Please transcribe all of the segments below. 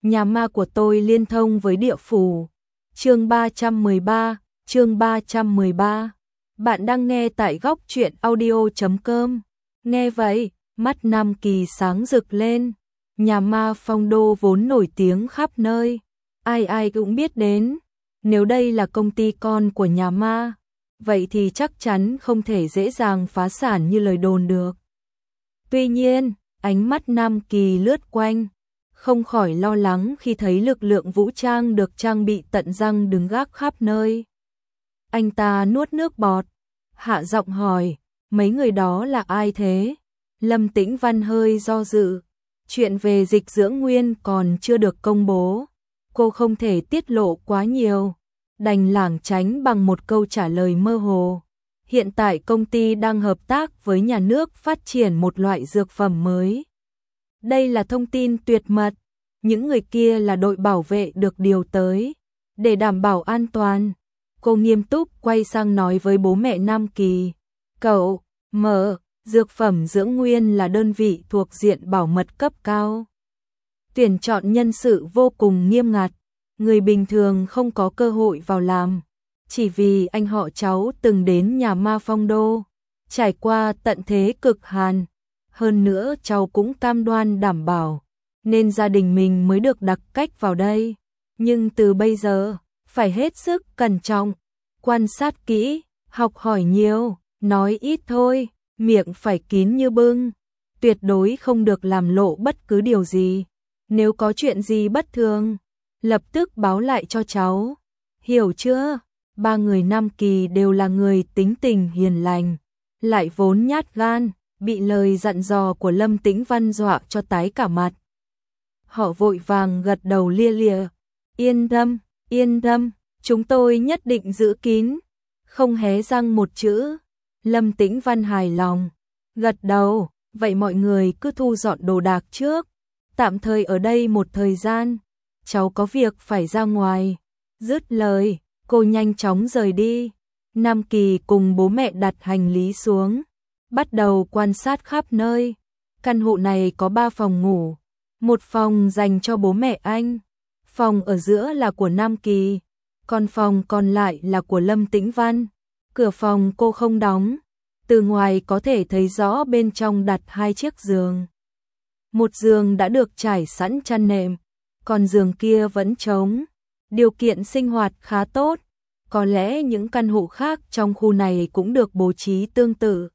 Nhà ma của tôi liên thông với địa phủ. Chương 313. Bạn đang nghe tại góc truyện audio.com. Nghe vậy, mắt Nam Kỳ sáng rực lên. Nhà ma Phong Đô vốn nổi tiếng khắp nơi, ai ai cũng biết đến. Nếu đây là công ty con của nhà ma, vậy thì chắc chắn không thể dễ dàng phá sản như lời đồn được. Tuy nhiên, ánh mắt Nam Kỳ lướt quanh, không khỏi lo lắng khi thấy lực lượng vũ trang được trang bị tận răng đứng gác khắp nơi. Anh ta nuốt nước bọt, hạ giọng hỏi, mấy người đó là ai thế? Lâm Tĩnh Văn hơi do dự, chuyện về Dịch Dưỡng Nguyên còn chưa được công bố, cô không thể tiết lộ quá nhiều, đành lảng tránh bằng một câu trả lời mơ hồ. Hiện tại công ty đang hợp tác với nhà nước phát triển một loại dược phẩm mới. Đây là thông tin tuyệt mật, những người kia là đội bảo vệ được điều tới để đảm bảo an toàn. Cô nghiêm túc quay sang nói với bố mẹ Nam Kỳ, cậu, dược phẩm Dưỡng Nguyên là đơn vị thuộc diện bảo mật cấp cao. Tuyển chọn nhân sự vô cùng nghiêm ngặt, người bình thường không có cơ hội vào làm. Chỉ vì anh họ cháu từng đến nhà ma Phong Đô, trải qua tận thế cực hàn. Hơn nữa cháu cũng cam đoan đảm bảo, nên gia đình mình mới được đặc cách vào đây. Nhưng từ bây giờ, phải hết sức cẩn trọng, quan sát kỹ, học hỏi nhiều, nói ít thôi, miệng phải kín như bưng. Tuyệt đối không được làm lộ bất cứ điều gì. Nếu có chuyện gì bất thường, lập tức báo lại cho cháu. Hiểu chưa? Ba người Nam Kỳ đều là người tính tình hiền lành, lại vốn nhát gan, bị lời dặn dò của Lâm Tĩnh Văn dọa cho tái cả mặt. Họ vội vàng gật đầu lia lịa, yên tâm, chúng tôi nhất định giữ kín, không hé răng một chữ. Lâm Tĩnh Văn hài lòng, gật đầu, vậy mọi người cứ thu dọn đồ đạc trước, tạm thời ở đây một thời gian, cháu có việc phải ra ngoài. Dứt lời, cô nhanh chóng rời đi. Nam Kỳ cùng bố mẹ đặt hành lý xuống, bắt đầu quan sát khắp nơi. Căn hộ này có 3 phòng ngủ, một phòng dành cho bố mẹ anh, phòng ở giữa là của Nam Kỳ, còn phòng còn lại là của Lâm Tĩnh Văn. Cửa phòng cô không đóng, từ ngoài có thể thấy rõ bên trong đặt 2 chiếc giường. Một giường đã được trải sẵn chăn nệm, còn giường kia vẫn trống. Điều kiện sinh hoạt khá tốt, có lẽ những căn hộ khác trong khu này cũng được bố trí tương tự.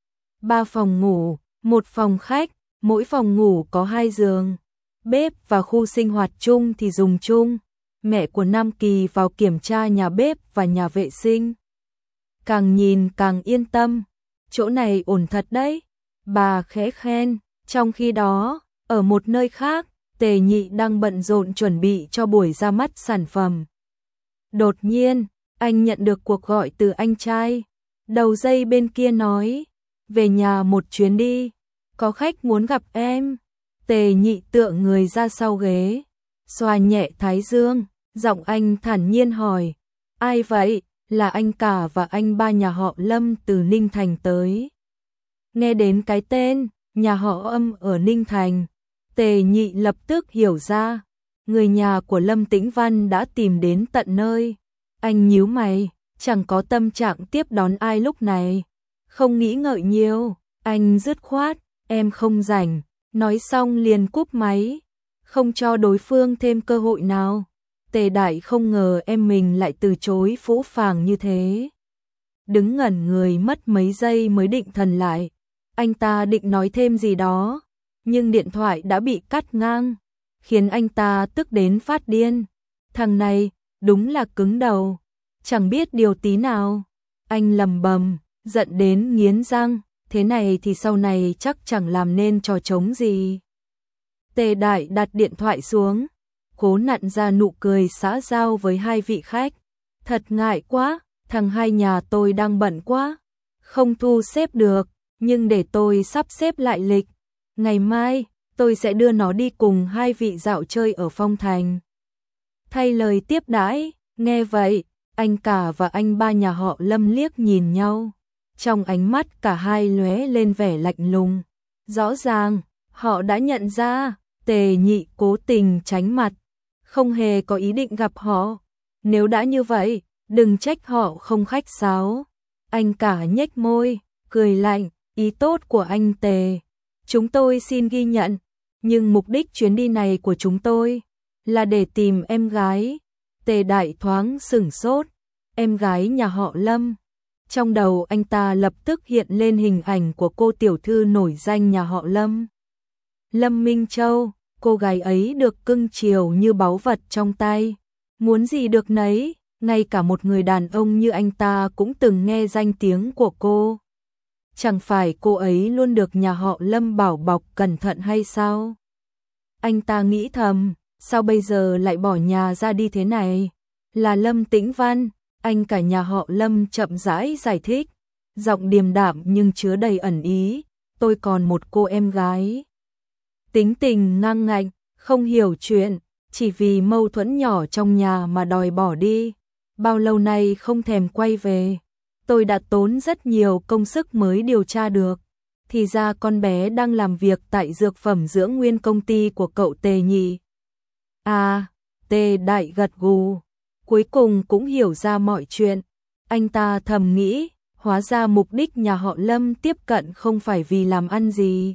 3 phòng ngủ, một phòng khách, mỗi phòng ngủ có 2 giường. Bếp và khu sinh hoạt chung thì dùng chung. Mẹ của Nam Kỳ vào kiểm tra nhà bếp và nhà vệ sinh. Càng nhìn càng yên tâm, chỗ này ổn thật đấy, bà khẽ khen. Trong khi đó, ở một nơi khác, Tề Nhị đang bận rộn chuẩn bị cho buổi ra mắt sản phẩm. Đột nhiên, anh nhận được cuộc gọi từ anh trai. Đầu dây bên kia nói, về nhà một chuyến đi, có khách muốn gặp em. Tề Nhị tựa người ra sau ghế, xoa nhẹ thái dương, giọng anh thản nhiên hỏi, ai vậy? Là anh cả và anh ba nhà họ Lâm từ Ninh Thành tới. Nghe đến cái tên, nhà họ Âm ở Ninh Thành, Tề Nhị lập tức hiểu ra, người nhà của Lâm Tĩnh Văn đã tìm đến tận nơi. Anh nhíu mày, chẳng có tâm trạng tiếp đón ai lúc này. Không nghĩ ngợi nhiều, anh dứt khoát, em không rảnh, nói xong liền cúp máy, không cho đối phương thêm cơ hội nào. Tề Đại không ngờ em mình lại từ chối phũ phàng như thế. Đứng ngẩn người mất mấy giây mới định thần lại. Anh ta định nói thêm gì đó, nhưng điện thoại đã bị cắt ngang, khiến anh ta tức đến phát điên. Thằng này, đúng là cứng đầu, chẳng biết điều tí nào. Anh lầm bầm, giận đến nghiến răng, thế này thì sau này chắc chẳng làm nên trò trống gì. Tề Đại đặt điện thoại xuống, cố nặn ra nụ cười xã giao với 2 vị khách. Thật ngại quá, thằng hai nhà tôi đang bận quá, không thu xếp được, nhưng để tôi sắp xếp lại lịch. Ngày mai, tôi sẽ đưa nó đi cùng 2 vị dạo chơi ở Phong Thành. Thay lời tiếp đãi, nghe vậy, anh cả và anh ba nhà họ Lâm liếc nhìn nhau. Trong ánh mắt cả hai lóe lên vẻ lạnh lùng. Rõ ràng, họ đã nhận ra, Tề Nhị cố tình tránh mặt, không hề có ý định gặp họ. Nếu đã như vậy, đừng trách họ không khách sáo. Anh cả nhếch môi, cười lạnh, ý tốt của anh Tề, chúng tôi xin ghi nhận, nhưng mục đích chuyến đi này của chúng tôi là để tìm em gái. Tề Đại thoáng sửng sốt, em gái nhà họ Lâm. Trong đầu anh ta lập tức hiện lên hình ảnh của cô tiểu thư nổi danh nhà họ Lâm. Lâm Minh Châu, cô gái ấy được cưng chiều như báu vật trong tay, muốn gì được nấy, ngay cả một người đàn ông như anh ta cũng từng nghe danh tiếng của cô. Chẳng phải cô ấy luôn được nhà họ Lâm bảo bọc cẩn thận hay sao? Anh ta nghĩ thầm, sao bây giờ lại bỏ nhà ra đi thế này? Là Lâm Tĩnh Văn, anh cả nhà họ Lâm chậm rãi giải thích, giọng điềm đạm nhưng chứa đầy ẩn ý, tôi còn một cô em gái. Tính tình ngang ngạnh, không hiểu chuyện, chỉ vì mâu thuẫn nhỏ trong nhà mà đòi bỏ đi. Bao lâu nay không thèm quay về. Tôi đã tốn rất nhiều công sức mới điều tra được. Thì ra con bé đang làm việc tại dược phẩm dưỡng nguyên công ty của cậu Tề Nhị. À, Tề Đại gật gù. Cuối cùng cũng hiểu ra mọi chuyện. Anh ta thầm nghĩ, hóa ra mục đích nhà họ Lâm tiếp cận không phải vì làm ăn gì,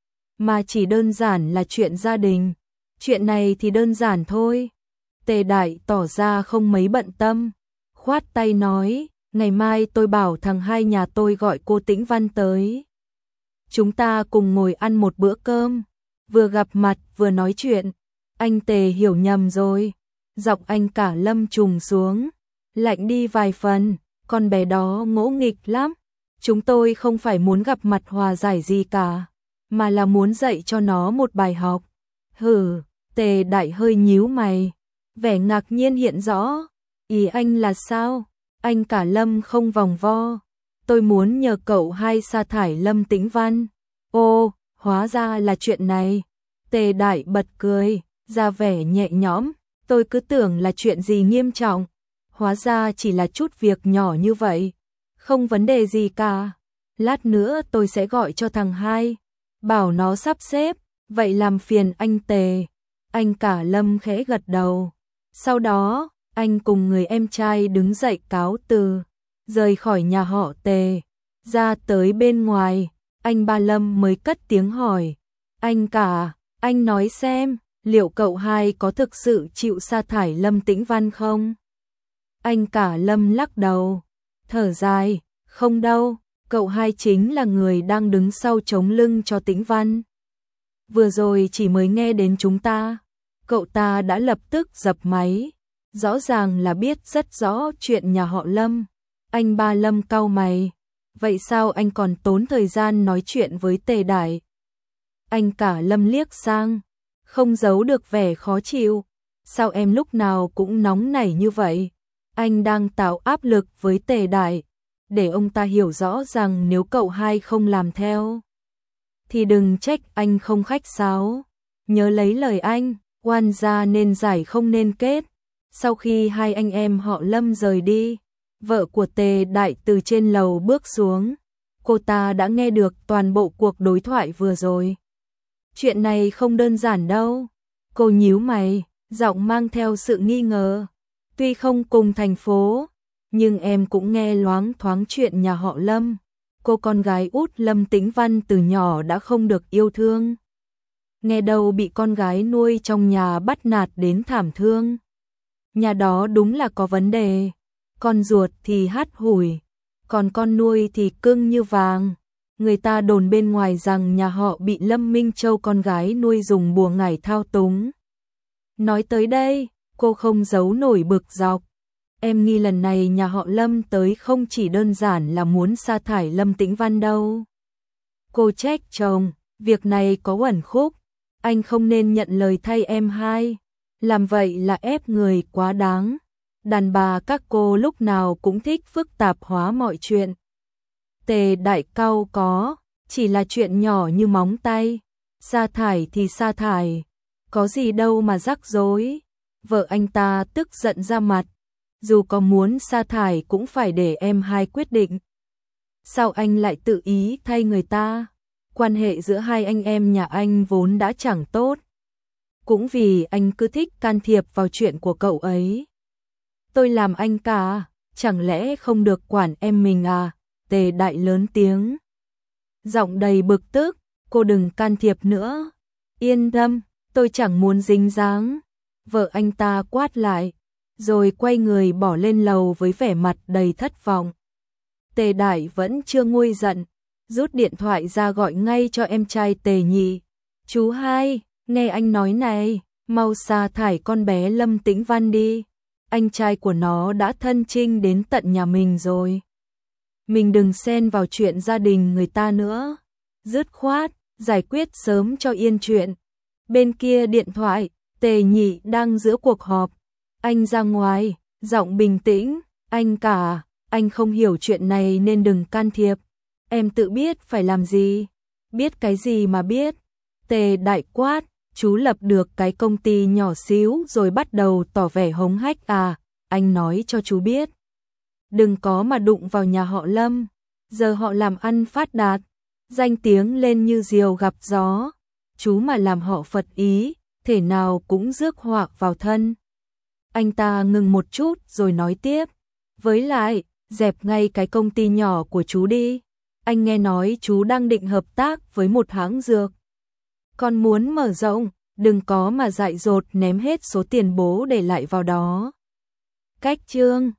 mà chỉ đơn giản là chuyện gia đình. Chuyện này thì đơn giản thôi. Tề Đại tỏ ra không mấy bận tâm, khoát tay nói, ngày mai tôi bảo thằng hai nhà tôi gọi cô Tĩnh Văn tới. Chúng ta cùng ngồi ăn một bữa cơm, vừa gặp mặt vừa nói chuyện. Anh Tề hiểu nhầm rồi. Giọng anh cả Lâm trùng xuống, lạnh đi vài phần, con bé đó ngỗ nghịch lắm. Chúng tôi không phải muốn gặp mặt hòa giải gì cả, mà là muốn dạy cho nó một bài học. Hừ, Tề Đại hơi nhíu mày, vẻ ngạc nhiên hiện rõ. Ý anh là sao? Anh cả Lâm không vòng vo. Tôi muốn nhờ cậu hai sa thải Lâm Tĩnh Văn. Ô, hóa ra là chuyện này. Tề Đại bật cười, ra vẻ nhẹ nhõm. Tôi cứ tưởng là chuyện gì nghiêm trọng. Hóa ra chỉ là chút việc nhỏ như vậy. Không vấn đề gì cả. Lát nữa tôi sẽ gọi cho thằng hai, bảo nó sắp xếp. Vậy làm phiền anh Tề. Anh cả Lâm khẽ gật đầu. Sau đó, anh cùng người em trai đứng dậy cáo từ, rời khỏi nhà họ Tề, ra tới bên ngoài. Anh ba Lâm mới cất tiếng hỏi, anh cả, anh nói xem, liệu cậu hai có thực sự chịu sa thải Lâm Tĩnh Văn không? Anh cả Lâm lắc đầu, thở dài, không đâu, cậu hai chính là người đang đứng sau chống lưng cho Tĩnh Văn. Vừa rồi chỉ mới nghe đến chúng ta, cậu ta đã lập tức dập máy, rõ ràng là biết rất rõ chuyện nhà họ Lâm. Anh ba Lâm cau mày, vậy sao anh còn tốn thời gian nói chuyện với Tề Đại? Anh cả Lâm liếc sang, không giấu được vẻ khó chịu, sao em lúc nào cũng nóng nảy như vậy? Anh đang tạo áp lực với Tề Đại, để ông ta hiểu rõ rằng nếu cậu hai không làm theo, thì đừng trách anh không khách sáo. Nhớ lấy lời anh, oan gia nên giải không nên kết. Sau khi hai anh em họ Lâm rời đi, vợ của Tề Đại từ trên lầu bước xuống. Cô ta đã nghe được toàn bộ cuộc đối thoại vừa rồi. Chuyện này không đơn giản đâu. Cô nhíu mày, giọng mang theo sự nghi ngờ. Tuy không cùng thành phố, nhưng em cũng nghe loáng thoáng chuyện nhà họ Lâm. Cô con gái út Lâm Tĩnh Văn từ nhỏ đã không được yêu thương. Nghe đâu bị con gái nuôi trong nhà bắt nạt đến thảm thương. Nhà đó đúng là có vấn đề. Con ruột thì hắt hủi, còn con nuôi thì cưng như vàng. Người ta đồn bên ngoài rằng nhà họ bị Lâm Minh Châu con gái nuôi dùng bùa ngải thao túng. Nói tới đây, cô không giấu nổi bực dọc. Em nghi lần này nhà họ Lâm tới không chỉ đơn giản là muốn sa thải Lâm Tĩnh Văn đâu. Cô trách chồng, việc này có uẩn khúc, anh không nên nhận lời thay em hai. Làm vậy là ép người quá đáng. Đàn bà các cô lúc nào cũng thích phức tạp hóa mọi chuyện. Tề Đại cau có, chỉ là chuyện nhỏ như móng tay. Sa thải thì sa thải, có gì đâu mà rắc rối. Vợ anh ta tức giận ra mặt, dù có muốn sa thải cũng phải để em hai quyết định. Sao anh lại tự ý thay người ta? Quan hệ giữa hai anh em nhà anh vốn đã chẳng tốt, cũng vì anh cứ thích can thiệp vào chuyện của cậu ấy. Tôi làm anh cả, chẳng lẽ không được quản em mình à? Tề Đại lớn tiếng. Giọng đầy bực tức, cô đừng can thiệp nữa. Yên tâm, tôi chẳng muốn dính dáng. Vợ anh ta quát lại, rồi quay người bỏ lên lầu với vẻ mặt đầy thất vọng. Tề Đại vẫn chưa nguôi giận, rút điện thoại ra gọi ngay cho em trai Tề Nhị. Chú hai, nghe anh nói này, mau sa thải con bé Lâm Tĩnh Văn đi. Anh trai của nó đã thân chinh đến tận nhà mình rồi. Mình đừng xen vào chuyện gia đình người ta nữa. Dứt khoát, giải quyết sớm cho yên chuyện. Bên kia điện thoại, Tề Nhị đang giữa cuộc họp. Anh ra ngoài, giọng bình tĩnh. Anh cả, anh không hiểu chuyện này nên đừng can thiệp. Em tự biết phải làm gì. Biết cái gì mà biết. Tề Đại quát, chú lập được cái công ty nhỏ xíu rồi bắt đầu tỏ vẻ hống hách à. Anh nói cho chú biết. Đừng có mà đụng vào nhà họ Lâm. Giờ họ làm ăn phát đạt. Danh tiếng lên như diều gặp gió. Chú mà làm họ phật ý, thể nào cũng rước họa vào thân. Anh ta ngừng một chút rồi nói tiếp. Với lại, dẹp ngay cái công ty nhỏ của chú đi. Anh nghe nói chú đang định hợp tác với một hãng dược. Còn muốn mở rộng, đừng có mà dại dột ném hết số tiền bố để lại vào đó. Cách chương